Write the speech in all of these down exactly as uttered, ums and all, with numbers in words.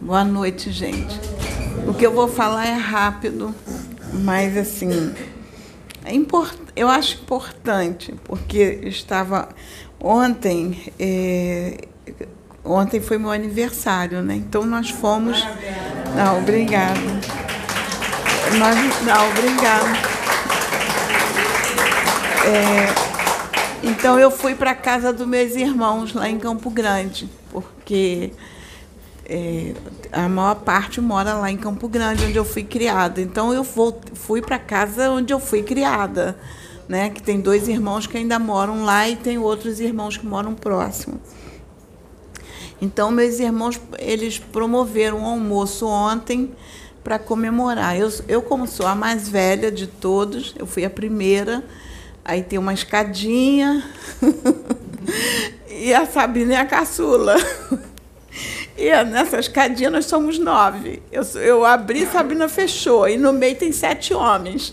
Boa noite, gente. O que eu vou falar é rápido, mas assim, é import... eu acho importante, porque estava ontem, é... ontem foi meu aniversário, né? Então nós fomos. Não, obrigada. Nós... Não, obrigada. É... Então eu fui para a casa dos meus irmãos lá em Campo Grande, porque é, a maior parte mora lá em Campo Grande, onde eu fui criada. Então eu vou, fui para a casa onde eu fui criada, né? Que tem dois irmãos que ainda moram lá e tem outros irmãos que moram próximo. Então meus irmãos, eles promoveram um almoço ontem para comemorar. Eu, eu, como sou a mais velha de todos, eu fui a primeira. Aí tem uma escadinha e a Sabrina é a caçula. E nessa escadinha nós somos nove. Eu, eu abri, Sabrina fechou. E no meio tem sete homens.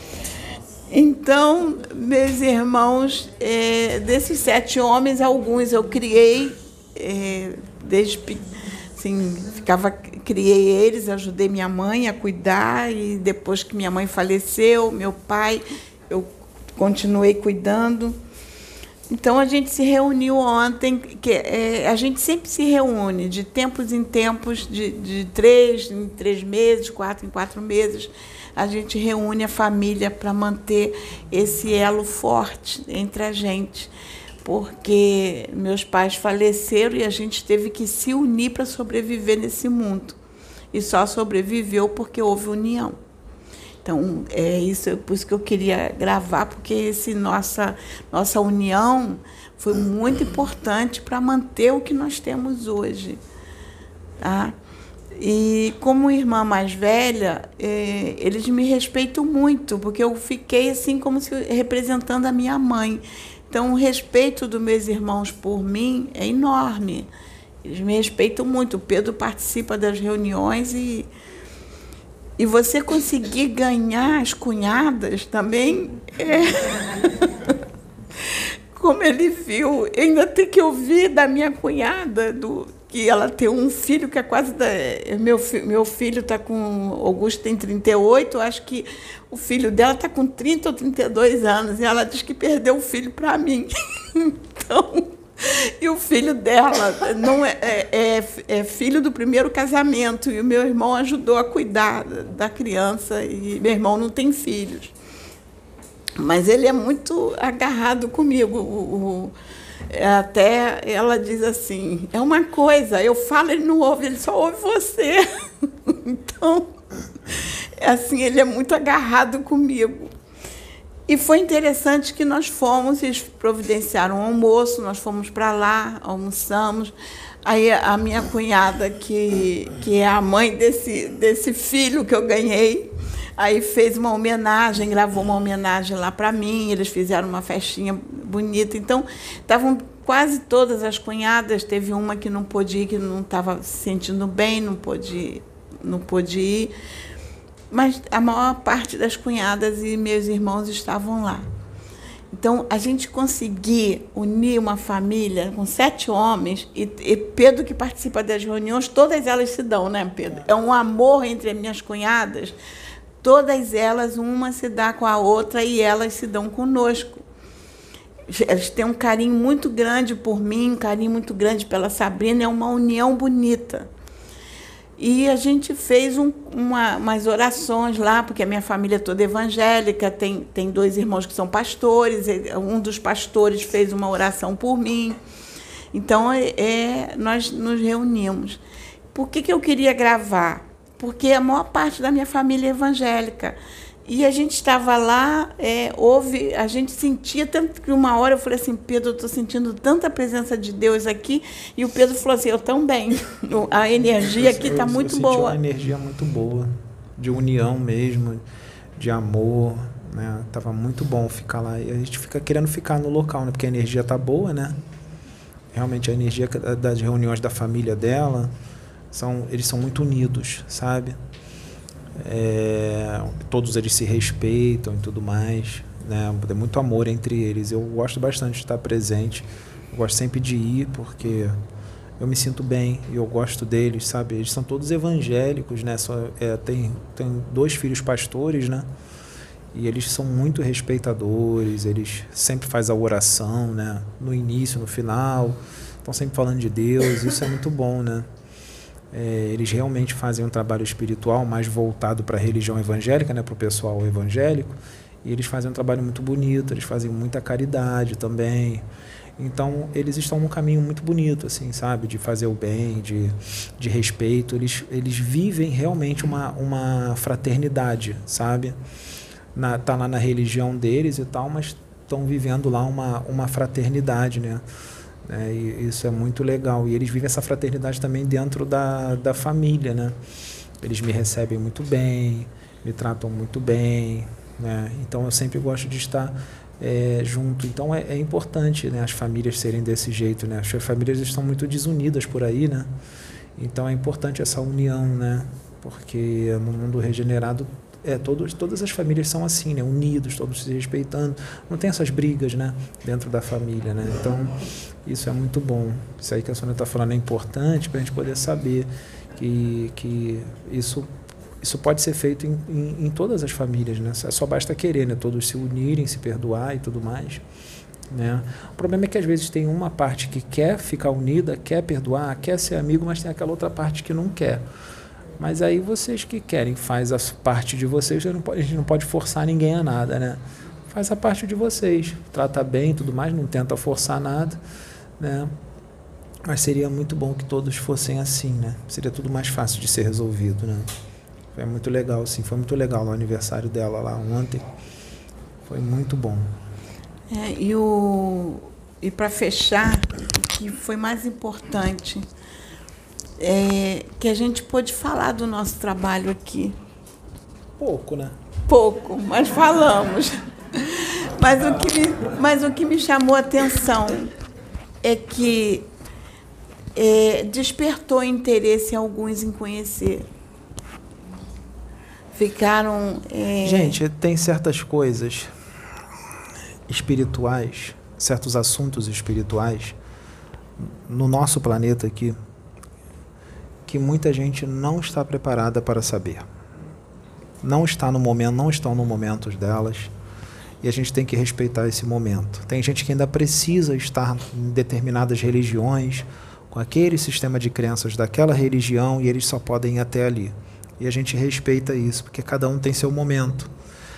Então, meus irmãos, é, desses sete homens, alguns eu criei, é, desde assim, ficava, criei eles, ajudei minha mãe a cuidar. E depois que minha mãe faleceu, meu pai, eu continuei cuidando. Então, a gente se reuniu ontem, que é, a gente sempre se reúne, de tempos em tempos, de, de três em três meses, quatro em quatro meses, a gente reúne a família para manter esse elo forte entre a gente, porque meus pais faleceram e a gente teve que se unir para sobreviver nesse mundo. E só sobreviveu porque houve união. Então, é isso, por isso que eu queria gravar, porque esse nossa, nossa união foi muito importante para manter o que nós temos hoje. Tá? E, como irmã mais velha, é, eles me respeitam muito, porque eu fiquei assim como se representando a minha mãe. Então, o respeito dos meus irmãos por mim é enorme. Eles me respeitam muito. O Pedro participa das reuniões e... E você conseguir ganhar as cunhadas também, é... como ele viu, eu ainda tem que ouvir da minha cunhada, do... que ela tem um filho que é quase da... Meu, fi... meu filho está com... Augusto tem trinta e oito, acho que o filho dela está com trinta ou trinta e dois anos, e ela diz que perdeu o filho para mim. Então... E o filho dela não é, é, é filho do primeiro casamento, e o meu irmão ajudou a cuidar da criança, e meu irmão não tem filhos. Mas ele é muito agarrado comigo. O, o, até ela diz assim, é uma coisa, eu falo, ele não ouve, ele só ouve você. Então, assim, ele é muito agarrado comigo. E foi interessante que nós fomos, eles providenciaram um almoço, nós fomos para lá, almoçamos. Aí a minha cunhada, que, que é a mãe desse, desse filho que eu ganhei, aí fez uma homenagem, gravou uma homenagem lá para mim, eles fizeram uma festinha bonita. Então, estavam quase todas as cunhadas, teve uma que não pôde ir, que não estava se sentindo bem, não pôde, não pôde ir. Mas a maior parte das cunhadas e meus irmãos estavam lá. Então, a gente conseguir unir uma família com sete homens, e, e Pedro, que participa das reuniões, todas elas se dão, né, Pedro? É um amor entre as minhas cunhadas, todas elas, uma se dá com a outra e elas se dão conosco. Elas têm um carinho muito grande por mim, um carinho muito grande pela Sabrina, é uma união bonita. E a gente fez um, uma, umas orações lá, porque a minha família é toda evangélica, tem, tem dois irmãos que são pastores, um dos pastores fez uma oração por mim. Então, é, nós nos reunimos. Por que, que eu queria gravar? Porque a maior parte da minha família é evangélica. E a gente estava lá, é, houve, a gente sentia, tanto que uma hora eu falei assim, Pedro, eu estou sentindo tanta presença de Deus aqui, e o Pedro falou assim, eu também, a energia aqui está muito eu boa. Uma energia muito boa, de união mesmo, de amor, né? Tava muito bom ficar lá, e a gente fica querendo ficar no local, né? Porque a energia tá boa, né? Realmente a energia das reuniões da família dela, são, eles são muito unidos, sabe? É, todos eles se respeitam e tudo mais, né? Tem muito amor entre eles. Eu gosto bastante de estar presente, eu gosto sempre de ir, porque eu me sinto bem e eu gosto deles, sabe? Eles são todos evangélicos, né? Só, é, tem, tem dois filhos pastores, né? E eles são muito respeitadores, eles sempre fazem a oração, né? No início, no final, estão sempre falando de Deus, isso é muito bom, né? É, eles realmente fazem um trabalho espiritual mais voltado para a religião evangélica, né? Para o pessoal evangélico, e eles fazem um trabalho muito bonito, eles fazem muita caridade também. Então, eles estão num caminho muito bonito, assim, sabe? De fazer o bem, de, de respeito. Eles, eles vivem realmente uma, uma fraternidade, sabe? Na, tá lá na religião deles e tal, mas estão vivendo lá uma, uma fraternidade, né? É, e isso é muito legal. E eles vivem essa fraternidade também dentro da, da família, né? Eles me recebem muito bem, me tratam muito bem, né? Então, eu sempre gosto de estar... É, junto. Então é, é importante, né, as famílias serem desse jeito, né? As famílias estão muito desunidas por aí, né? Então é importante essa união, né? Porque no mundo regenerado é, todos, todas as famílias são assim, né? Unidos, todos se respeitando. Não tem essas brigas, né? Dentro da família, né? Então isso é muito bom. Isso aí que a Sônia está falando é importante para a gente poder saber que, que isso Isso pode ser feito em, em, em todas as famílias, né? Só basta querer, né? Todos se unirem, se perdoar e tudo mais, né? O problema é que às vezes tem uma parte que quer ficar unida, quer perdoar, quer ser amigo, mas tem aquela outra parte que não quer. Mas aí vocês que querem, faz a parte de vocês, não pode, a gente não pode forçar ninguém a nada, né? Faz a parte de vocês, trata bem e tudo mais, não tenta forçar nada, né? Mas seria muito bom que todos fossem assim, né? Seria tudo mais fácil de ser resolvido, né? Foi muito legal, sim. Foi muito legal no aniversário dela lá ontem. Foi muito bom. É, e o, e para fechar, o que foi mais importante é que a gente pôde falar do nosso trabalho aqui. Pouco, né? Pouco, mas falamos. Mas o que me, mas o que me chamou a atenção é que é, despertou interesse em alguns em conhecer. Ficaram... É... Gente, tem certas coisas espirituais, certos assuntos espirituais no nosso planeta aqui que muita gente não está preparada para saber. Não está no momento, não estão no momento delas, e a gente tem que respeitar esse momento. Tem gente que ainda precisa estar em determinadas religiões, com aquele sistema de crenças daquela religião, e eles só podem ir até ali. E a gente respeita isso, porque cada um tem seu momento.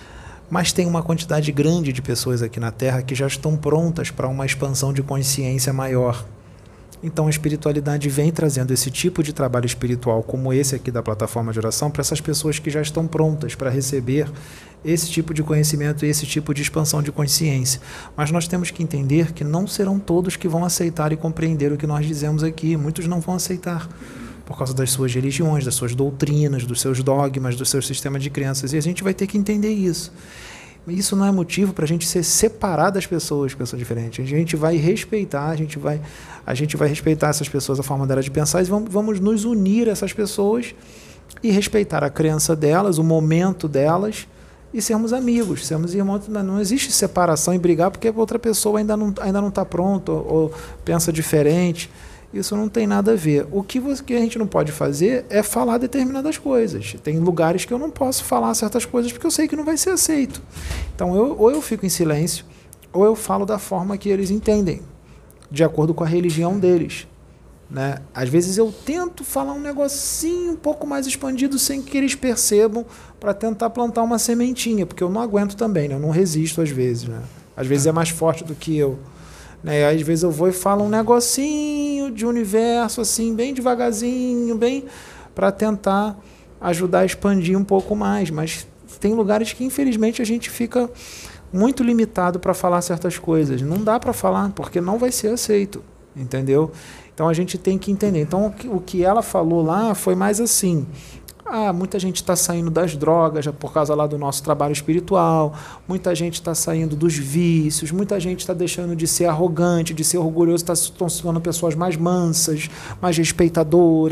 Mas tem uma quantidade grande de pessoas aqui na Terra que já estão prontas para uma expansão de consciência maior. Então a espiritualidade vem trazendo esse tipo de trabalho espiritual, como esse aqui da plataforma de oração, para essas pessoas que já estão prontas para receber esse tipo de conhecimento e esse tipo de expansão de consciência. Mas nós temos que entender que não serão todos que vão aceitar e compreender o que nós dizemos aqui. Muitos não vão aceitar, por causa das suas religiões, das suas doutrinas, dos seus dogmas, do seu sistema de crenças. E a gente vai ter que entender isso. Isso não é motivo para a gente ser separar das pessoas que pensam diferente. A gente vai respeitar, a gente vai, a gente vai respeitar essas pessoas, a forma delas de pensar, e vamos, vamos nos unir a essas pessoas e respeitar a crença delas, o momento delas, e sermos amigos, sermos irmãos. Não existe separação e brigar porque a outra pessoa ainda não ainda não está pronta ou, ou pensa diferente. Isso não tem nada a ver. O que, você, que a gente não pode fazer é falar determinadas coisas. Tem lugares que eu não posso falar certas coisas porque eu sei que não vai ser aceito. Então, eu, ou eu fico em silêncio, ou eu falo da forma que eles entendem, de acordo com a religião deles, né? Às vezes eu tento falar um negocinho um pouco mais expandido sem que eles percebam, para tentar plantar uma sementinha, porque eu não aguento também, né? Eu não resisto às vezes, né? Às vezes é mais forte do que eu. Né? Às vezes eu vou e falo um negocinho de universo, assim, bem devagarzinho, bem para tentar ajudar a expandir um pouco mais. Mas tem lugares que, infelizmente, a gente fica muito limitado para falar certas coisas. Não dá para falar, porque não vai ser aceito, entendeu? Então a gente tem que entender. Então o que ela falou lá foi mais assim... Ah, muita gente está saindo das drogas já por causa lá do nosso trabalho espiritual, muita gente está saindo dos vícios, muita gente está deixando de ser arrogante, de ser orgulhoso, estão se tornando pessoas mais mansas, mais respeitadoras,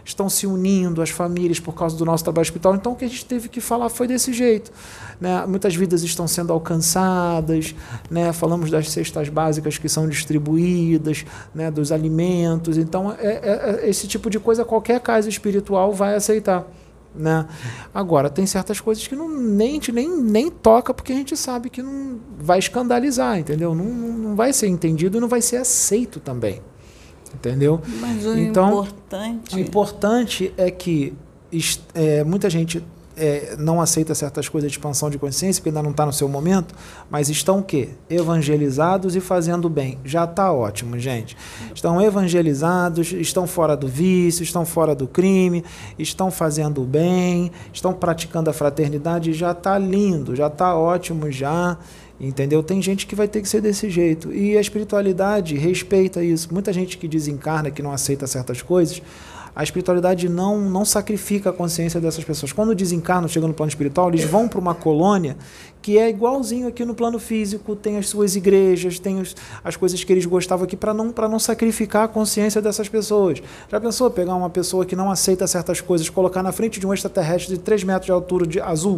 estão se unindo, as famílias, por causa do nosso trabalho espiritual. Então, o que a gente teve que falar foi desse jeito. Né? Muitas vidas estão sendo alcançadas, né? Falamos das cestas básicas que são distribuídas, né? Dos alimentos. Então, é, é, é esse tipo de coisa qualquer casa espiritual vai aceitar. Né? Agora, tem certas coisas que não, nem, a gente nem, nem toca, porque a gente sabe que não vai escandalizar, entendeu? Não, não vai ser entendido e não vai ser aceito também. Entendeu? Mas o então, importante... o importante é que é, muita gente é, não aceita certas coisas de expansão de consciência, porque ainda não está no seu momento, mas estão o quê? Evangelizados e fazendo bem. Já está ótimo, gente. Estão evangelizados, estão fora do vício, estão fora do crime, estão fazendo bem, estão praticando a fraternidade, já está lindo, já está ótimo já. Entendeu? Tem gente que vai ter que ser desse jeito. E a espiritualidade respeita isso. Muita gente que desencarna, que não aceita certas coisas, a espiritualidade não, não sacrifica a consciência dessas pessoas. Quando desencarnam, chegam no plano espiritual, eles vão para uma colônia que é igualzinho aqui no plano físico, tem as suas igrejas, tem os, as coisas que eles gostavam aqui, para não, para não sacrificar a consciência dessas pessoas. Já pensou pegar uma pessoa que não aceita certas coisas, colocar na frente de um extraterrestre de três metros de altura, de azul?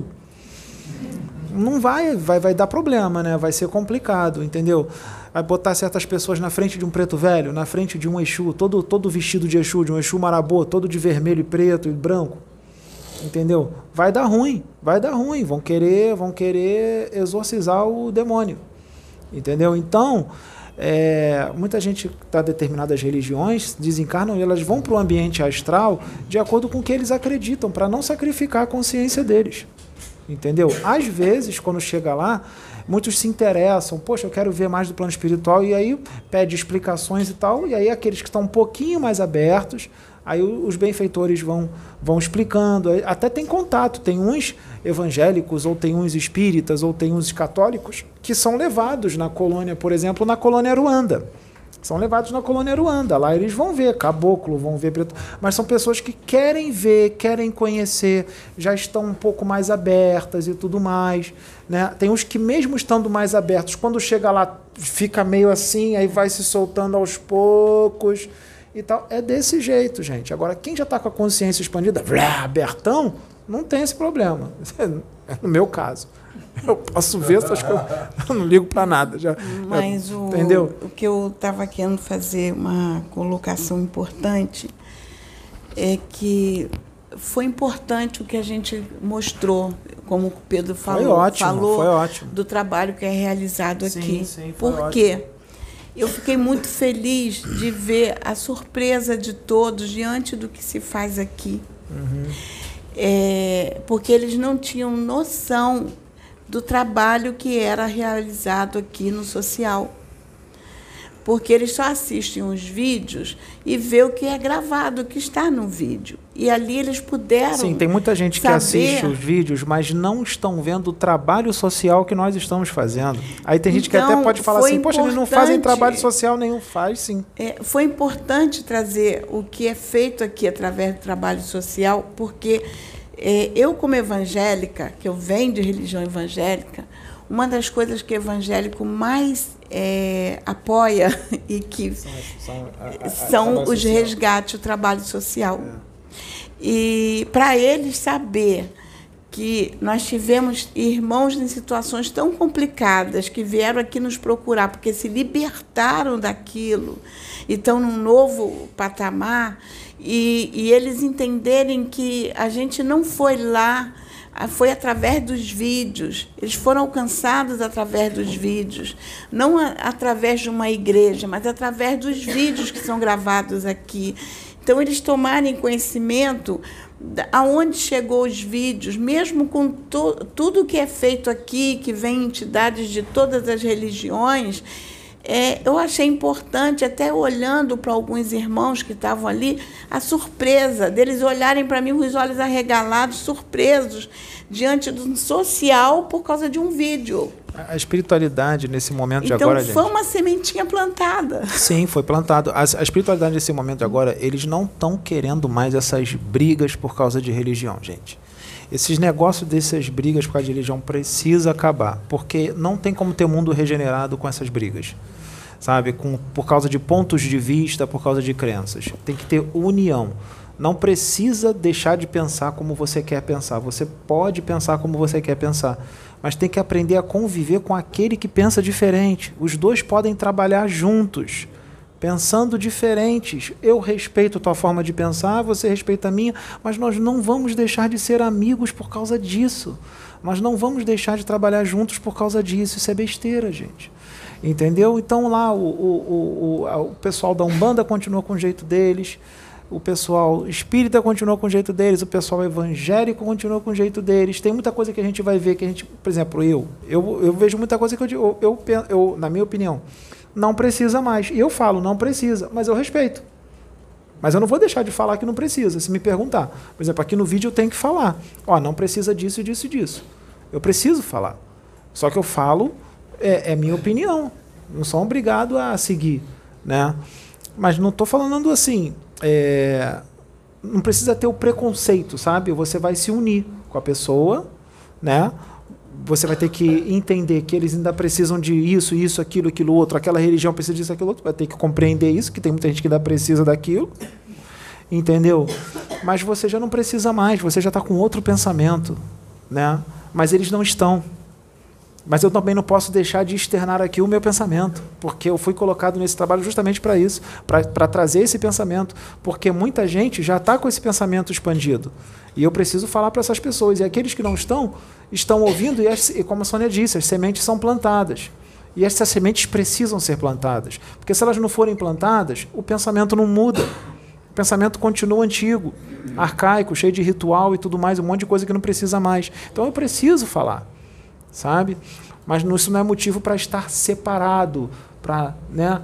Não vai, vai, vai dar problema, né? Vai ser complicado, entendeu? Vai botar certas pessoas na frente de um preto velho, na frente de um Exu, todo, todo vestido de Exu, de um Exu marabô, todo de vermelho e preto e branco, entendeu? Vai dar ruim, vai dar ruim, vão querer, vão querer exorcizar o demônio, entendeu? Então, é, muita gente que está determinadas religiões desencarnam e elas vão para o ambiente astral de acordo com o que eles acreditam, para não sacrificar a consciência deles. Entendeu? Às vezes, quando chega lá, muitos se interessam, poxa, eu quero ver mais do plano espiritual, e aí pede explicações e tal, e aí aqueles que estão um pouquinho mais abertos, aí os benfeitores vão, vão explicando, até tem contato, tem uns evangélicos, ou tem uns espíritas, ou tem uns católicos, que são levados na colônia, por exemplo, na colônia Ruanda. São levados na colônia Ruanda. Lá eles vão ver caboclo, vão ver preto. Mas são pessoas que querem ver, querem conhecer, já estão um pouco mais abertas e tudo mais. Né? Tem uns que, mesmo estando mais abertos, quando chega lá, fica meio assim, aí vai se soltando aos poucos e tal. É desse jeito, gente. Agora, quem já está com a consciência expandida, blá, abertão, não tem esse problema. É no meu caso. Eu posso ver essas coisas, eu não ligo para nada. Já, Mas já, o, entendeu? o que eu estava querendo fazer, uma colocação importante, é que foi importante o que a gente mostrou, como o Pedro falou, foi ótimo, falou foi ótimo. do trabalho que é realizado sim, aqui. Sim, foi Por ótimo. quê? Eu fiquei muito feliz de ver a surpresa de todos diante do que se faz aqui. Uhum. É, porque eles não tinham noção do trabalho que era realizado aqui no social. Porque eles só assistem os vídeos e vê o que é gravado, o que está no vídeo. E ali eles puderam Sim, tem muita gente saber... que assiste os vídeos, mas não estão vendo o trabalho social que nós estamos fazendo. Aí tem gente então, que até pode falar assim, poxa, eles não fazem trabalho social nenhum. Faz sim. É, foi importante trazer o que é feito aqui através do trabalho social, porque é, eu, como evangélica, que eu venho de religião evangélica, uma das coisas que o evangélico mais é, apoia e que são, são, a, a, são os social. resgates, o trabalho social. É. E para eles saber que nós tivemos irmãos em situações tão complicadas que vieram aqui nos procurar porque se libertaram daquilo e estão num novo patamar, e, e eles entenderem que a gente não foi lá, foi através dos vídeos, eles foram alcançados através dos vídeos, não a, através de uma igreja, mas através dos vídeos que são gravados aqui. Então, eles tomarem conhecimento aonde chegou os vídeos, mesmo com to, tudo que é feito aqui, que vem entidades de todas as religiões. É, eu achei importante, até olhando para alguns irmãos que estavam ali, a surpresa deles olharem para mim com os olhos arregalados, surpresos, diante do social por causa de um vídeo. A espiritualidade nesse momento então, de agora, gente... Então, foi gente, uma sementinha plantada. Sim, foi plantado. A, a espiritualidade nesse momento de agora, eles não estão querendo mais essas brigas por causa de religião, gente. Esses negócios dessas brigas por causa de religião precisa acabar, porque não tem como ter um mundo regenerado com essas brigas, sabe? Com, por causa de pontos de vista, por causa de crenças. Tem que ter união. Não precisa deixar de pensar como você quer pensar. Você pode pensar como você quer pensar, mas tem que aprender a conviver com aquele que pensa diferente. Os dois podem trabalhar juntos, pensando diferentes. Eu respeito a tua forma de pensar, você respeita a minha, mas nós não vamos deixar de ser amigos por causa disso. Nós não vamos deixar de trabalhar juntos por causa disso. Isso é besteira, gente. Entendeu? Então lá o, o, o, o pessoal da Umbanda continua com o jeito deles, o pessoal espírita continua com o jeito deles, o pessoal evangélico continua com o jeito deles. Tem muita coisa que a gente vai ver que a gente, por exemplo, eu, eu, eu vejo muita coisa que eu, eu, eu, eu, na minha opinião, não precisa mais. E eu falo, não precisa, mas eu respeito. Mas eu não vou deixar de falar que não precisa, se me perguntar. Por exemplo, aqui no vídeo eu tenho que falar. Ó, não precisa disso, disso e disso. Eu preciso falar. Só que eu falo, é, é minha opinião. Não sou obrigado a seguir, né? Mas não estou falando assim... É, não precisa ter o preconceito, sabe? Você vai se unir com a pessoa, né? Você vai ter que entender que eles ainda precisam de isso, isso, aquilo, aquilo outro. Aquela religião precisa disso, aquilo outro. Vai ter que compreender isso, que tem muita gente que ainda precisa daquilo. Entendeu? Mas você já não precisa mais, você já está com outro pensamento, né? Mas eles não estão. Mas eu também não posso deixar de externar aqui o meu pensamento, porque eu fui colocado nesse trabalho justamente para isso, para trazer esse pensamento, porque muita gente já está com esse pensamento expandido. E eu preciso falar para essas pessoas. E aqueles que não estão, estão ouvindo, e, as, e como a Sônia disse, as sementes são plantadas. E essas sementes precisam ser plantadas, porque se elas não forem plantadas, o pensamento não muda. O pensamento continua antigo, arcaico, cheio de ritual e tudo mais, um monte de coisa que não precisa mais. Então eu preciso falar. Sabe? Mas isso não é motivo para estar separado, para, né,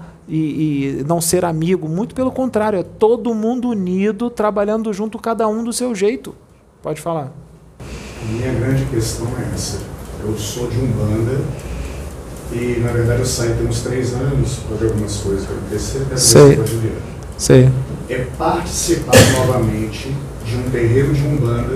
e, e não ser amigo. Muito pelo contrário, é todo mundo unido, trabalhando junto, cada um do seu jeito. Pode falar. A minha grande questão é essa. Eu sou de Umbanda e, na verdade, eu saí tem uns três anos para ver algumas coisas que aconteceram. Sei. Sei. É participar novamente de um terreiro de Umbanda,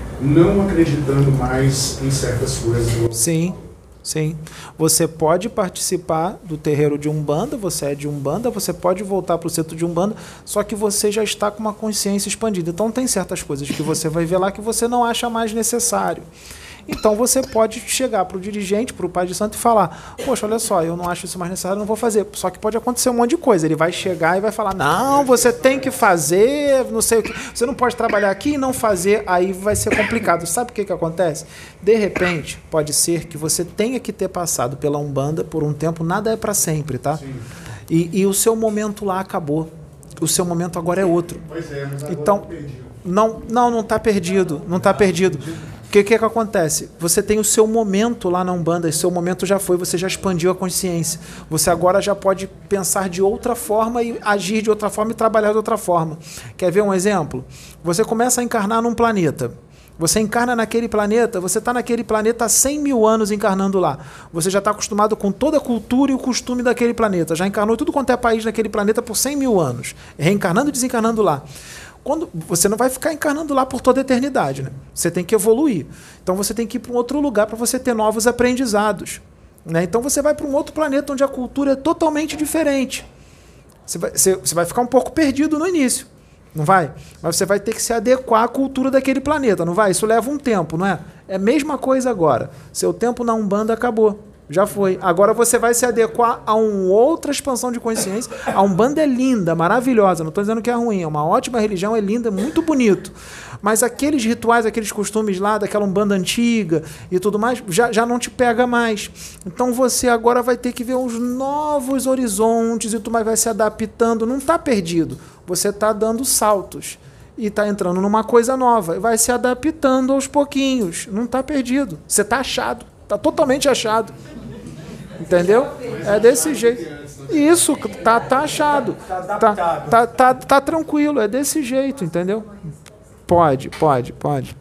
não acreditando mais em certas coisas. Sim, sim. Você pode participar do terreiro de Umbanda, você é de Umbanda, você pode voltar para o centro de Umbanda, só que você já está com uma consciência expandida. Então tem certas coisas que você vai ver lá que você não acha mais necessário. Então você pode chegar para o dirigente, para o pai de santo e falar, poxa, olha só, eu não acho isso mais necessário, não vou fazer. Só que pode acontecer um monte de coisa. Ele vai chegar e vai falar, não, você tem que fazer, não sei o que. Você não pode trabalhar aqui e não fazer, aí vai ser complicado. Sabe o que, que acontece? De repente, pode ser que você tenha que ter passado pela Umbanda por um tempo, nada é para sempre, tá? E, e o seu momento lá acabou. O seu momento agora é outro. Pois é, mas agora então, não, não, não está perdido, não está perdido. O que, que, que acontece? Você tem o seu momento lá na Umbanda, e seu momento já foi, você já expandiu a consciência. Você agora já pode pensar de outra forma e agir de outra forma e trabalhar de outra forma. Quer ver um exemplo? Você começa a encarnar num planeta. Você encarna naquele planeta, você está naquele planeta há cem mil anos encarnando lá. Você já está acostumado com toda a cultura e o costume daquele planeta. Já encarnou tudo quanto é país naquele planeta por cem mil anos. Reencarnando e desencarnando lá. Quando, você não vai ficar encarnando lá por toda a eternidade, né? Você tem que evoluir. Então você tem que ir para um outro lugar para você ter novos aprendizados, né? Então você vai para um outro planeta onde a cultura é totalmente diferente. Você vai, você, você vai ficar um pouco perdido no início, não vai? Mas você vai ter que se adequar à cultura daquele planeta, não vai? Isso leva um tempo, não é? É a mesma coisa agora. Seu tempo na Umbanda acabou. Já foi. Agora você vai se adequar a uma outra expansão de consciência. A Umbanda é linda, maravilhosa. Não estou dizendo que é ruim. É uma ótima religião, é linda, muito bonito. Mas aqueles rituais, aqueles costumes lá daquela Umbanda antiga e tudo mais, já, já não te pega mais. Então você agora vai ter que ver uns novos horizontes e tudo mais, vai se adaptando. Não está perdido. Você está dando saltos. E está entrando numa coisa nova. Vai se adaptando aos pouquinhos. Não está perdido. Você está achado. Está totalmente achado. Entendeu? É desse jeito. Isso, tá, tá achado. Tá, tá, tá, tá tranquilo, é desse jeito, entendeu? Pode, pode, pode.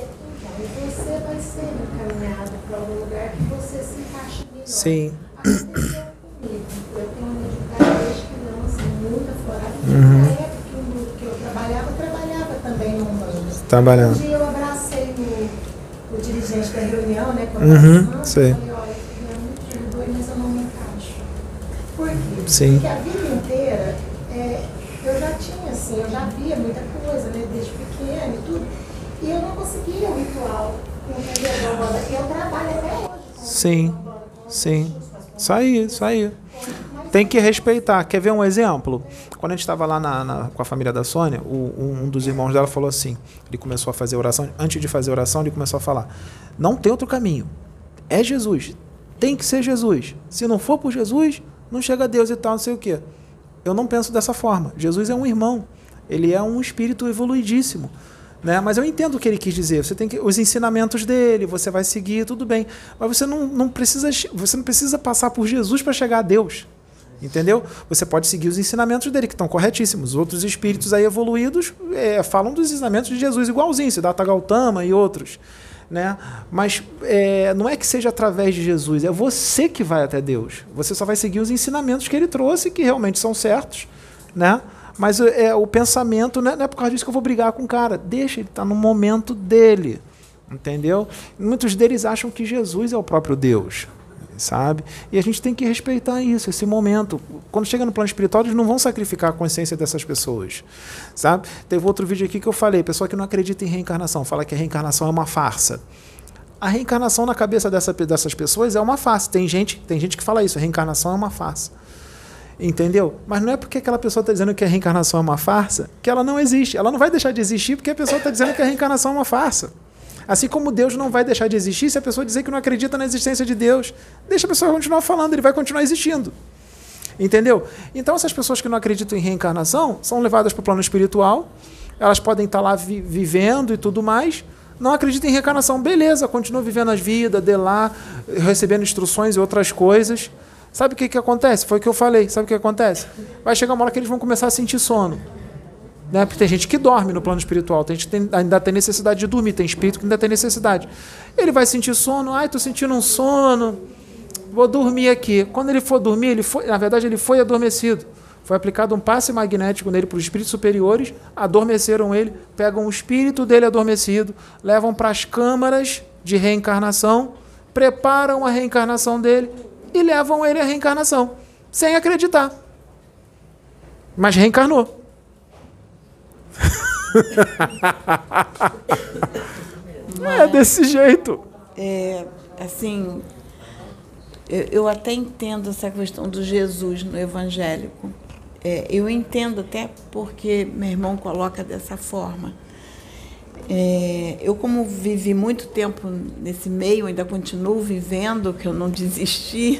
Você vai ser encaminhado para algum lugar que você se encaixe melhor. Sim. Aconteceu comigo. Eu tenho uma dificuldade desde criança, muita fora. Uhum. Na época que o grupo que eu trabalhava, eu trabalhava também no Umbanda. Trabalhando. Um dia eu abracei o, o dirigente da reunião, né? Com a Uhum, Santa, sei. eu falei, olha, eu me perdoe, mas eu não me encaixo. Por quê? Sim. Porque a vida inteira, é, eu já tinha, assim, eu já via muita coisa, né, desde pequena e tudo, e eu não conseguia o ritual, entendeu? Eu trabalho até hoje. Sim, sim. Isso aí, isso aí. Tem que respeitar. Quer ver um exemplo? Quando a gente estava lá na, na, com a família da Sônia, o, um dos irmãos dela falou assim, ele começou a fazer oração, antes de fazer oração, ele começou a falar, não tem outro caminho, é Jesus, tem que ser Jesus. Se não for por Jesus, não chega a Deus e tal, não sei o quê. Eu não penso dessa forma. Jesus é um irmão, ele é um espírito evoluidíssimo. Né? Mas eu entendo o que ele quis dizer. Você tem que, os ensinamentos dele, você vai seguir, tudo bem. Mas você não, não, precisa, você não precisa passar por Jesus para chegar a Deus. Entendeu? Você pode seguir os ensinamentos dele, que estão corretíssimos. Outros espíritos aí evoluídos é, falam dos ensinamentos de Jesus igualzinho, Siddhartha Gautama e outros. Né? Mas é, não é que seja através de Jesus, é você que vai até Deus. Você só vai seguir os ensinamentos que ele trouxe, que realmente são certos, né? Mas é, o pensamento, não é, não é por causa disso que eu vou brigar com o cara. Deixa, ele está no momento dele. Entendeu? Muitos deles acham que Jesus é o próprio Deus. Sabe? E a gente tem que respeitar isso, esse momento. Quando chega no plano espiritual, eles não vão sacrificar a consciência dessas pessoas. Sabe? Teve outro vídeo aqui que eu falei, pessoa que não acredita em reencarnação, fala que a reencarnação é uma farsa. A reencarnação na cabeça dessa, dessas pessoas é uma farsa. Tem gente, tem gente que fala isso, a reencarnação é uma farsa. Entendeu? Mas não é porque aquela pessoa está dizendo que a reencarnação é uma farsa que ela não existe. Ela não vai deixar de existir porque a pessoa está dizendo que a reencarnação é uma farsa. Assim como Deus não vai deixar de existir se a pessoa dizer que não acredita na existência de Deus. Deixa a pessoa continuar falando, ele vai continuar existindo. Entendeu? Então essas pessoas que não acreditam em reencarnação são levadas para o plano espiritual, elas podem estar lá vi- vivendo e tudo mais, não acreditam em reencarnação, beleza, continua vivendo as vidas, de lá, recebendo instruções e outras coisas. Sabe o que, que acontece? Foi o que eu falei. Sabe o que acontece? Vai chegar uma hora que eles vão começar a sentir sono. Né? Porque tem gente que dorme no plano espiritual, tem gente que tem, ainda tem necessidade de dormir, tem espírito que ainda tem necessidade. Ele vai sentir sono, ai, estou sentindo um sono, vou dormir aqui. Quando ele for dormir, ele foi, na verdade ele foi adormecido. Foi aplicado um passe magnético nele para os espíritos superiores, adormeceram ele, pegam o espírito dele adormecido, levam para as câmaras de reencarnação, preparam a reencarnação dele, e levam ele à reencarnação, sem acreditar. Mas reencarnou. É desse jeito. É, assim, eu, eu até entendo essa questão do Jesus no evangélico. É, eu entendo até porque meu irmão coloca dessa forma. É, eu, como vivi muito tempo nesse meio, ainda continuo vivendo, que eu não desisti,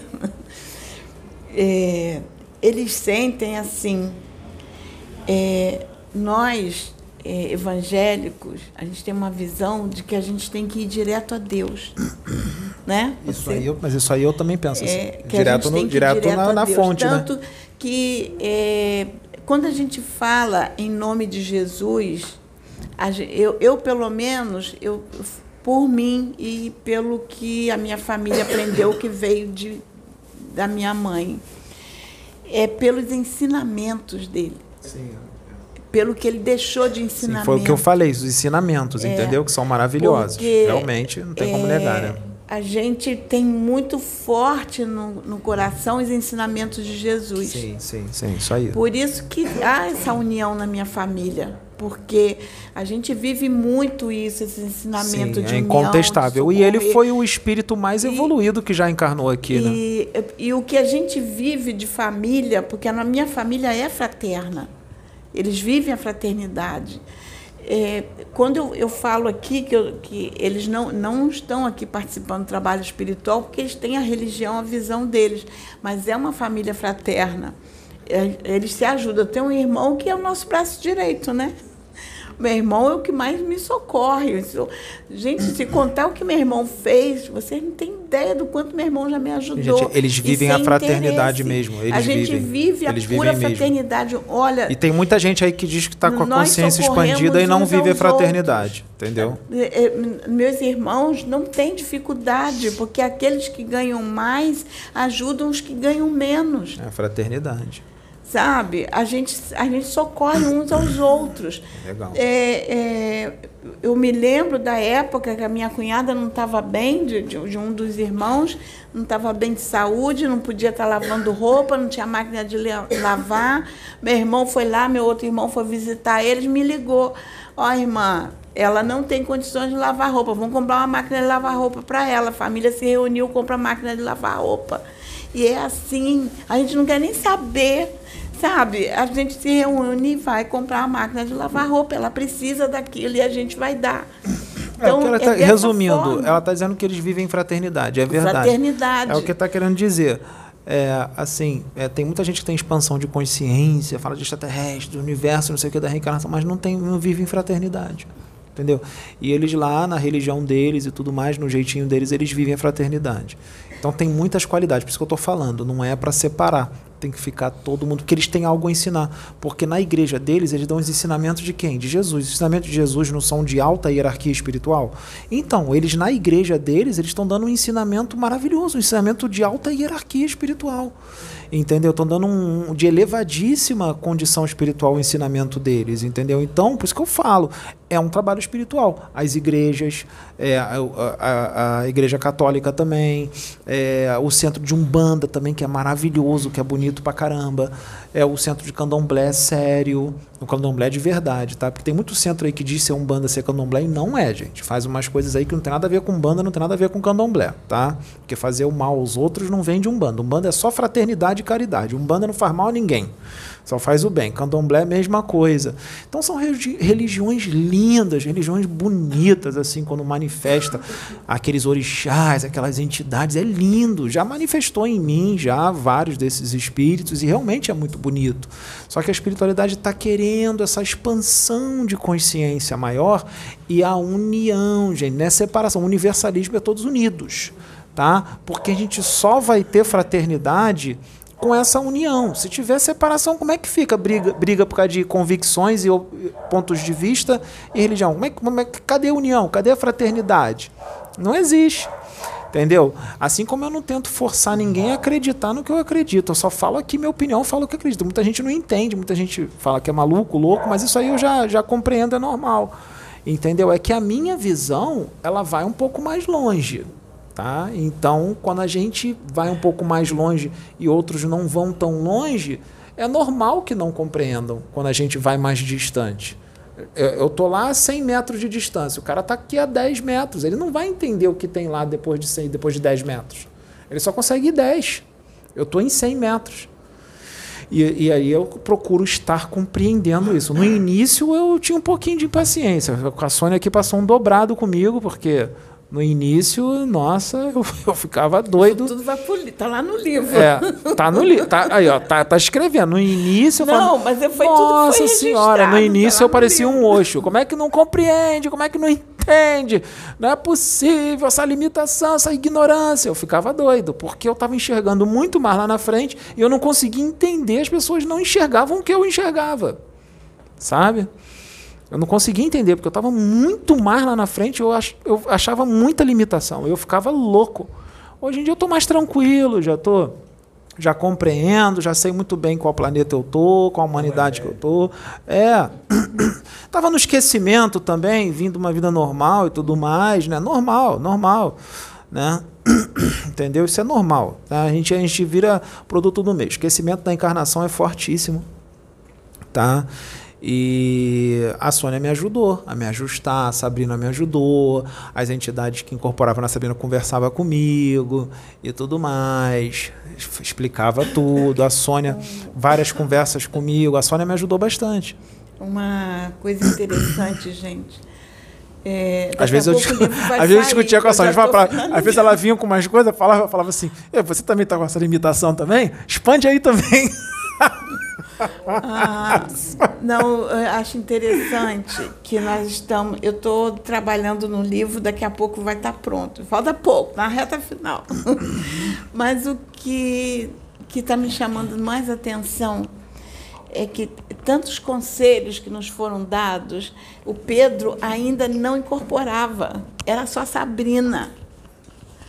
é, eles sentem assim, é, nós é, evangélicos, a gente tem uma visão de que a gente tem que ir direto a Deus, né? Isso Você, aí eu, mas isso aí eu também penso assim, é, que direto, no, direto, direto na, na fonte, tanto né? que é, quando a gente fala em nome de Jesus, Eu, eu, pelo menos, eu, por mim e pelo que a minha família aprendeu, que veio de, da minha mãe, é pelos ensinamentos dele. Sim. Pelo que ele deixou de ensinamento. Sim, foi o que eu falei, os ensinamentos, é, entendeu? Que são maravilhosos. Realmente, não tem é, como negar, né? A gente tem muito forte no, no coração os ensinamentos de Jesus. Sim, sim, sim, isso aí. Por isso que há essa união na minha família. Porque a gente vive muito isso, esse ensinamento Sim, de é união, incontestável. de e ele foi o espírito mais e, evoluído que já encarnou aqui, e, né? E o que a gente vive de família, porque a minha família é fraterna, eles vivem a fraternidade. É, quando eu, eu falo aqui que, eu, que eles não, não estão aqui participando do trabalho espiritual, porque eles têm a religião, a visão deles, mas é uma família fraterna. Eles se ajudam. Eu tenho um irmão que é o nosso braço direito, né? Meu irmão é o que mais me socorre. Gente, se contar o que meu irmão fez, vocês não têm ideia do quanto meu irmão já me ajudou. Gente, eles vivem a fraternidade interesse. mesmo. Eles a gente vivem, vive a eles pura vivem fraternidade. Mesmo. Olha, e tem muita gente aí que diz que está com a consciência expandida e não vive a fraternidade. Outros. Entendeu? Meus irmãos não têm dificuldade, porque aqueles que ganham mais ajudam os que ganham menos. É a fraternidade. sabe? A gente, a gente socorre uns aos outros. Legal. É, é, eu me lembro da época que a minha cunhada não estava bem, de, de, de um dos irmãos, não estava bem de saúde, não podia estar lavando roupa, não tinha máquina de lavar. Meu irmão foi lá, meu outro irmão foi visitar eles, me ligou. Ó, irmã, ela não tem condições de lavar roupa, vamos comprar uma máquina de lavar roupa para ela. A família se reuniu, compra a máquina de lavar roupa. E é assim, a gente não quer nem saber, sabe? A gente se reúne e vai comprar a máquina de lavar roupa. Ela precisa daquilo e a gente vai dar. Então, é, ela tá, é resumindo, forma. Ela está dizendo que eles vivem em fraternidade, é verdade. Fraternidade. É o que está querendo dizer. É, assim, é, tem muita gente que tem expansão de consciência, fala de extraterrestre, do universo, não sei o que, da reencarnação, mas não, tem, não vive em fraternidade. Entendeu? E eles lá, na religião deles e tudo mais, no jeitinho deles, eles vivem a fraternidade. Então tem muitas qualidades, por isso que eu estou falando, não é para separar, tem que ficar todo mundo, porque eles têm algo a ensinar, porque na igreja deles eles dão os ensinamentos de quem? De Jesus. Os ensinamentos de Jesus não são de alta hierarquia espiritual? Então, eles na igreja deles, eles estão dando um ensinamento maravilhoso, um ensinamento de alta hierarquia espiritual. Entendeu? Estão dando um de elevadíssima condição espiritual o ensinamento deles, entendeu? Então, por isso que eu falo, é um trabalho espiritual. As igrejas, é, a, a, a igreja católica também, é, o centro de Umbanda também, que é maravilhoso, que é bonito pra caramba, é o centro de Candomblé, sério, o Candomblé de verdade, tá? Porque tem muito centro aí que diz ser Umbanda, ser Candomblé, e não é, gente. Faz umas coisas aí que não tem nada a ver com Umbanda, não tem nada a ver com Candomblé, tá? Porque fazer o mal aos outros não vem de Umbanda. Umbanda é só fraternidade e caridade. Umbanda não faz mal a ninguém, só faz o bem. Candomblé é a mesma coisa. Então são religiões lindas, religiões bonitas, assim, quando manifesta aqueles orixás, aquelas entidades, é lindo. Já manifestou em mim, já, vários desses espíritos, e realmente é muito bonito. Só que a espiritualidade está querendo essa expansão de consciência maior e a união, gente, não é separação. O universalismo é todos unidos, tá? Porque a gente só vai ter fraternidade com essa união. Se tiver separação, como é que fica? Briga, briga por causa de convicções e pontos de vista e religião. Como é, como é, cadê a união? Cadê a fraternidade? Não existe. Entendeu? Assim como eu não tento forçar ninguém a acreditar no que eu acredito. Eu só falo aqui minha opinião, eu falo o que eu acredito. Muita gente não entende, muita gente fala que é maluco, louco, mas isso aí eu já, já compreendo, é normal. Entendeu? É que a minha visão, ela vai um pouco mais longe. Tá? Então, quando a gente vai um pouco mais longe e outros não vão tão longe, é normal que não compreendam quando a gente vai mais distante. Eu estou lá a cem metros de distância, o cara está aqui a dez metros, ele não vai entender o que tem lá depois de cem, depois de dez metros. Ele só consegue ir dez. Eu estou em cem metros. E, e aí eu procuro estar compreendendo isso. No início eu tinha um pouquinho de impaciência. A Sônia aqui passou um dobrado comigo, porque no início, nossa, eu, eu ficava doido. Isso tudo vai pro livro, tá lá no livro. É, tá no livro. Tá, aí, ó, tá, tá escrevendo. No início eu Não, falava, mas eu foi nossa tudo foi senhora, no início tá eu parecia um Osho. Como é que não compreende? Como é que não entende? Não é possível essa limitação, essa ignorância. Eu ficava doido, porque eu estava enxergando muito mais lá na frente e eu não conseguia entender. As pessoas não enxergavam o que eu enxergava. Sabe? Eu não conseguia entender, porque eu estava muito mais lá na frente, eu, ach, eu achava muita limitação, eu ficava louco. Hoje em dia eu estou mais tranquilo, já estou, já compreendo, já sei muito bem qual planeta eu estou, qual humanidade que eu estou. É, estava no esquecimento também, vindo uma vida normal e tudo mais, né? Normal, normal, né? Entendeu? Isso é normal. Tá? A gente, a gente vira produto do meio. O esquecimento da encarnação é fortíssimo, tá? E a Sônia me ajudou a me ajustar, a Sabrina me ajudou, as entidades que incorporavam na Sabrina conversavam comigo e tudo mais, explicava tudo. A Sônia, várias conversas comigo, a Sônia me ajudou bastante. Uma coisa interessante, gente. É, às vezes eu, às vezes eu discutia com a Sônia, às vezes ela vinha com umas coisas, falava, falava assim, você também está com essa limitação também? Expande aí também. Ah, não, eu acho interessante que nós estamos. Eu estou trabalhando no livro, daqui a pouco vai estar pronto. Falta pouco, na reta final. Mas o que que está me chamando mais atenção é que tantos conselhos que nos foram dados, o Pedro ainda não incorporava. Era só a Sabrina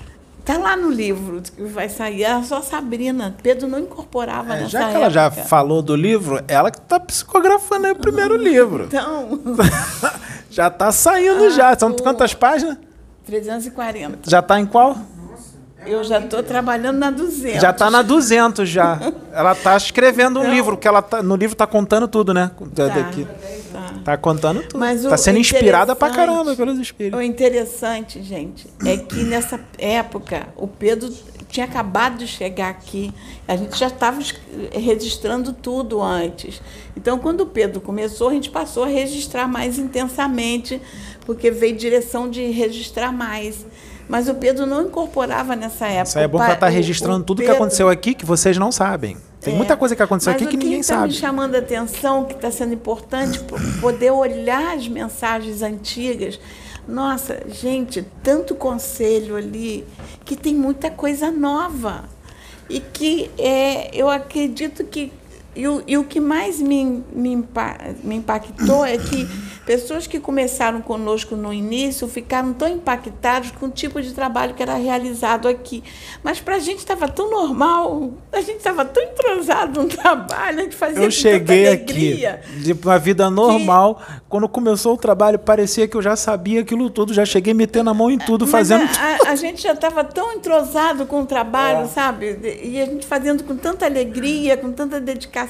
Está lá no livro que vai sair. Era só Sabrina. Pedro não incorporava É, nessa já que época. ela já falou do livro, ela que está psicografando aí o primeiro livro. Então, Já está saindo Ah, já. São o- quantas páginas? trezentos e quarenta. Já está em qual? Eu já estou trabalhando na duzentos. Já está na duzentos já. Ela está escrevendo um Então- livro, que ela tá, no livro está contando tudo, né? Tá, Daqui. tá. Tá contando tudo. Mas o Tá sendo inspirada pra interessante- caramba pelos espíritos. O interessante, gente, é que nessa época o Pedro tinha acabado de chegar aqui. A gente já estava es- registrando tudo antes. Então, quando o Pedro começou, a gente passou a registrar mais intensamente, porque veio direção de registrar mais. Mas o Pedro não incorporava nessa época. Isso aí é bom que O ela pai- tá o- registrando o tudo que Pedro- aconteceu aqui que vocês não sabem. Tem É, muita coisa que aconteceu mas aqui que ninguém o que está sabe. me chamando a atenção, que está sendo importante, po- poder olhar as mensagens antigas. Nossa, gente, tanto conselho ali, que tem muita coisa nova. E que é, eu acredito que... E o, e o que mais me, me, impa- me impactou é que pessoas que começaram conosco no início ficaram tão impactados com o tipo de trabalho que era realizado aqui. Mas para a gente estava tão normal, a gente estava tão entrosado no trabalho, a gente fazia Eu com cheguei tanta aqui alegria. de uma vida normal. Quando começou o trabalho, parecia que eu já sabia aquilo tudo. Já cheguei metendo a mão em tudo, Mas fazendo a, a, a gente já estava tão entrosado com o trabalho, sabe? E a gente fazendo com tanta alegria, com tanta dedicação.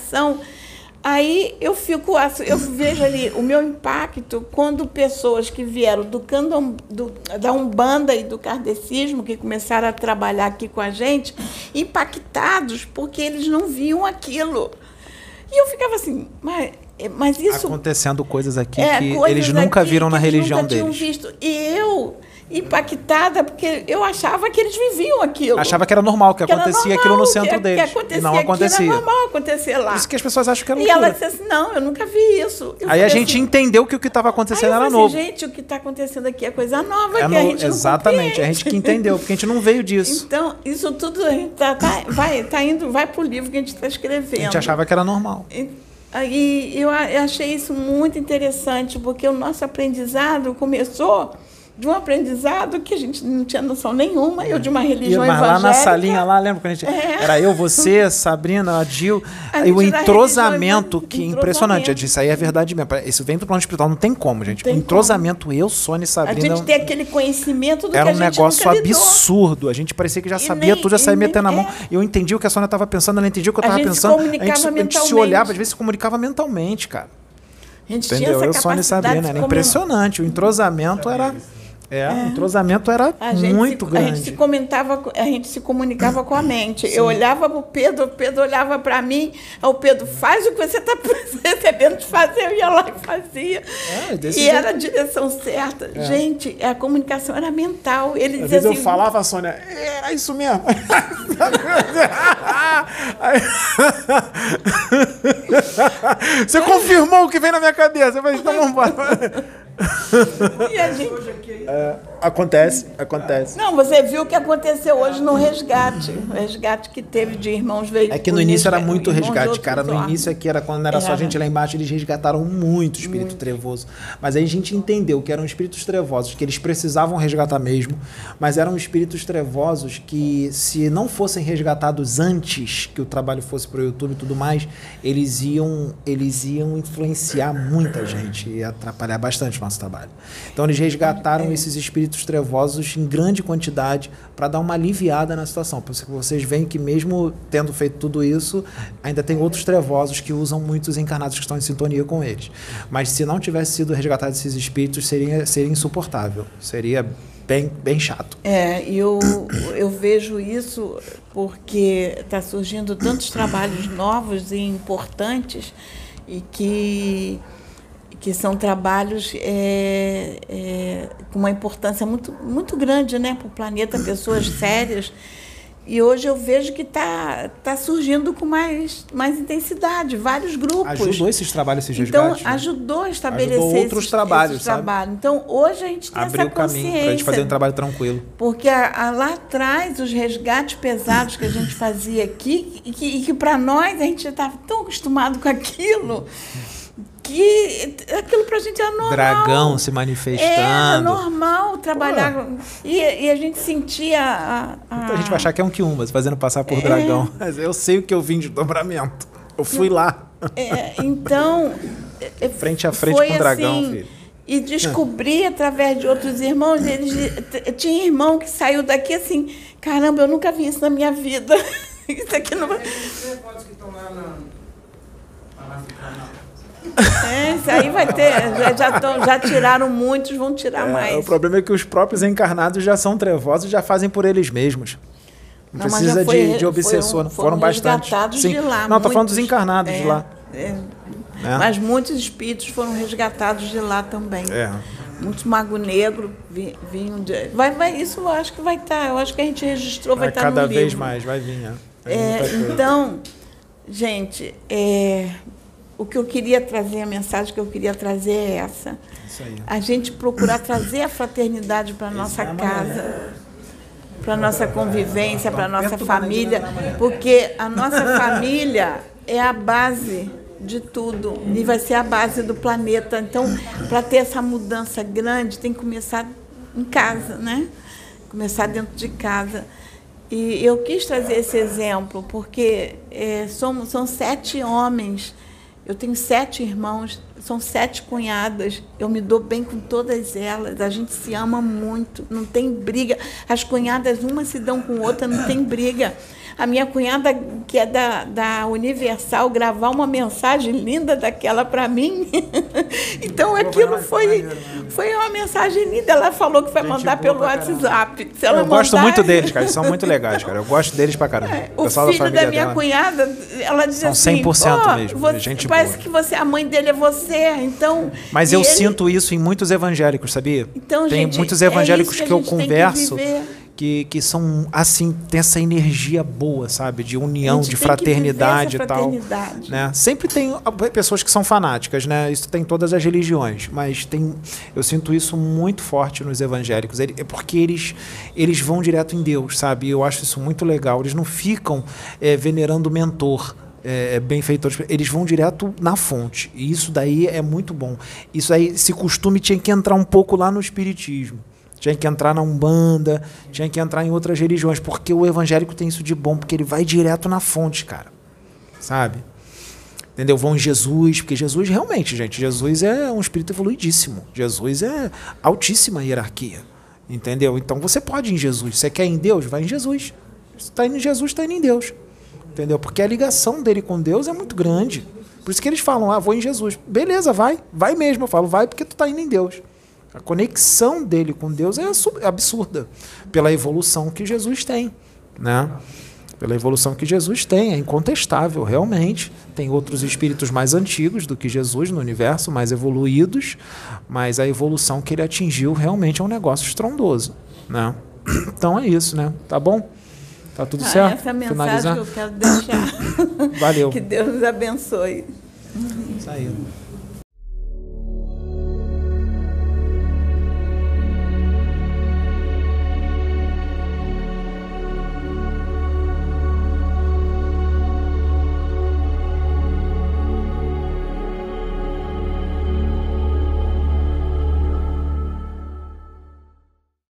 Aí eu fico, eu vejo ali o meu impacto quando pessoas que vieram do, candom, do da Umbanda e do kardecismo, que começaram a trabalhar aqui com a gente, impactados porque eles não viam aquilo. E eu ficava assim, mas, mas isso... acontecendo coisas aqui É, que coisas eles nunca aqui viram que na eles religião nunca tinham deles. visto. E eu, impactada, porque eu achava que eles viviam aquilo. Achava que era normal, que, Que era acontecia normal, aquilo no que- centro que deles. acontecia E não aqui, acontecia. Era normal acontecer lá. Por isso que as pessoas acham que é E ela loucura. disse assim, não, eu nunca vi isso. Eu Aí a falei gente assim, entendeu que o que estava aí acontecendo eu era falei assim, novo. gente, o que está acontecendo aqui é coisa nova, É que no- a gente não exatamente, a gente que compreende. entendeu, porque a gente não veio disso. Então, isso tudo a gente tá, tá, vai, tá indo, vai para o livro que a gente está escrevendo. A gente achava que era normal. E aí eu a- eu achei isso muito interessante, porque o nosso aprendizado começou de um aprendizado que a gente não tinha noção nenhuma, eu de uma E, religião mas evangélica. lá na salinha, lá, lembra que a gente. É. Era eu, você, Sabrina, a Gil. A E o gente da entrosamento, religião, que é entrosamento. impressionante. Eu disse, isso aí é verdade mesmo. Isso vem do plano espiritual, não tem como, gente. tem o entrosamento, eu, Sônia e A Sabrina. gente tem aquele conhecimento do Era que a um gente negócio nunca lidou. absurdo. A gente parecia que já E sabia nem- tudo, já saía e nem- metendo a mão. é. Eu entendi o que a Sônia estava pensando, ela entendia o que eu A estava gente se pensando. comunicava a, gente, a gente se mentalmente. olhava, às vezes se comunicava mentalmente, cara. A gente Entendeu? tinha Eu, essa Sônia e capacidade Sabrina. de Era comun- impressionante. O entrosamento era. É, o entrosamento era A gente muito se, grande. A gente se comentava, a gente se comunicava com a mente. Eu olhava para o Pedro, o Pedro olhava para mim, aí o Pedro, faz o que você está recebendo de fazer, eu ia lá e fazia. É, desse e jeito. era a direção certa. Gente, a comunicação era mental. Ele Às dizia vezes eu assim, falava, Sônia, era isso mesmo. Você confirmou o que vem na minha cabeça. Eu falei, então vamos embora. e a gente... É, acontece, acontece. Não, você viu o que aconteceu hoje no resgate. O resgate que teve de irmãos veio. É que no início era muito resgate, cara. No início aqui era quando era só a Era. gente lá embaixo, eles resgataram muito espírito trevoso. Mas aí a gente entendeu que eram espíritos trevosos, que eles precisavam resgatar mesmo, mas eram espíritos trevosos que, se não fossem resgatados antes que o trabalho fosse pro YouTube e tudo mais, eles iam, eles iam influenciar muita gente e atrapalhar bastante o nosso trabalho. Então eles resgataram esses espíritos trevosos em grande quantidade para dar uma aliviada na situação. Por isso que vocês veem que mesmo tendo feito tudo isso, ainda tem outros trevosos que usam muitos encarnados que estão em sintonia com eles. Mas se não tivesse sido resgatados esses espíritos, seria, seria insuportável. Seria bem, bem chato. É, e eu, eu vejo isso porque está surgindo tantos trabalhos novos e importantes e que, que são trabalhos é, é, com uma importância muito, muito grande, né, para o planeta, pessoas sérias. E hoje eu vejo que está tá surgindo com mais, mais intensidade, vários grupos. Ajudou esses trabalhos, esses Então, resgates, né? ajudou a estabelecer Ajudou outros esses, trabalhos, esses sabe? trabalhos. Então, hoje a gente tem Abriu essa o caminho consciência. para a gente fazer um trabalho tranquilo. Porque a, a, lá atrás, os resgates pesados que a gente fazia aqui, e que, e que para nós a gente já estava tão acostumado com aquilo, que aquilo pra gente era normal. Dragão se manifestando. Era normal trabalhar. E, e a gente sentia... A, a... Muita gente vai achar que é um quiumbas fazendo passar por é. dragão. Mas eu sei o que eu vim de dobramento. Eu fui lá. É, então... frente a frente com o dragão, assim, filho. E descobri através de outros irmãos, eles, tinha irmão que saiu daqui assim, caramba, eu nunca vi isso na minha vida. Isso aqui não vai... É, isso aí vai ter, já, já, tão, já tiraram muitos, vão tirar é, mais. O problema é que os próprios encarnados já são trevosos e já fazem por eles mesmos. Não, não precisa foi, de, de obsessor, foi, foram, foram bastante. Sim. De lá, não, estou falando dos encarnados é, de lá. É, é. Mas muitos espíritos foram resgatados de lá também. É. Muitos mago negro vinham de... Vai, vai, isso eu acho que vai estar, eu acho que a gente registrou, vai, vai estar no livro. Cada vez mais, vai vir. É. É, então, gente, é, o que eu queria trazer, a mensagem que eu queria trazer é essa. Isso aí. A gente procurar trazer a fraternidade para a nossa casa, para a nossa convivência, para a nossa família, porque a nossa família é a base de tudo e vai ser a base do planeta. Então, para ter essa mudança grande, tem que começar em casa, né? Começar dentro de casa. E eu quis trazer esse exemplo porque é, somos, são sete homens, eu tenho sete irmãos, são sete cunhadas, eu me dou bem com todas elas, a gente se ama muito, não tem briga. As cunhadas, uma se dão com outra, não tem briga. A minha cunhada, que é da, da Universal, gravar uma mensagem linda daquela para mim. Então, aquilo foi, foi uma mensagem linda. Ela falou que vai mandar pelo WhatsApp. Se ela eu mandar... gosto muito deles, cara. Eles são muito legais, cara. Eu gosto deles pra caramba. É, o filho da, da minha dela, cunhada, ela diz são assim... cem por cento mesmo, você, gente parece boa. que você, a mãe dele é você, então... Mas eu ele... sinto isso em muitos evangélicos, sabia? Então, tem gente, muitos evangélicos é que, que eu que converso... Que Que, que são, assim, tem essa energia boa, sabe? De união, de fraternidade e tal. Né? Sempre tem pessoas que são fanáticas, né? Isso tem em todas as religiões. Mas tem, eu sinto isso muito forte nos evangélicos. É porque eles, eles vão direto em Deus, sabe? Eu acho isso muito legal. Eles não ficam é, venerando o mentor. É, benfeitores, eles vão direto na fonte. E isso daí é muito bom. Isso aí, esse costume tinha que entrar um pouco lá no espiritismo. Tinha que entrar na Umbanda, tinha que entrar em outras religiões, porque o evangélico tem isso de bom, porque ele vai direto na fonte, cara. Sabe? Entendeu? Vão em Jesus, porque Jesus realmente, gente, Jesus é um espírito evoluidíssimo. Jesus é altíssima hierarquia. Entendeu? Então você pode ir em Jesus. Você quer ir em Deus? Vai em Jesus. Se está indo em Jesus, está indo em Deus. Entendeu? Porque a ligação dele com Deus é muito grande. Por isso que eles falam, ah, vou em Jesus. Beleza, vai. Vai mesmo. Eu falo, vai porque tu está indo em Deus. A conexão dele com Deus é absurda, pela evolução que Jesus tem, né? Pela evolução que Jesus tem, é incontestável, realmente. Tem outros espíritos mais antigos do que Jesus no universo, mais evoluídos, mas a evolução que ele atingiu realmente é um negócio estrondoso, né? Então é isso, né? Tá bom? Tá tudo ah, certo? Essa mensagem Finalizar? que eu quero deixar. Valeu. Que Deus nos abençoe. Isso aí.